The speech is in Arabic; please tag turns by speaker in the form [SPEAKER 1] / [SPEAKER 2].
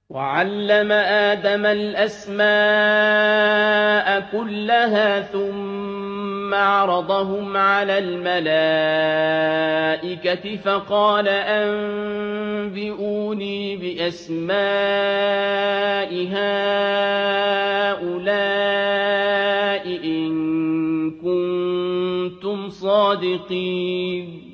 [SPEAKER 1] وعلم آدم الأسماء كلها ثم عرضهم على الملائكة فقال أنبئوني بأسماء هؤلاء إن كنتم صادقين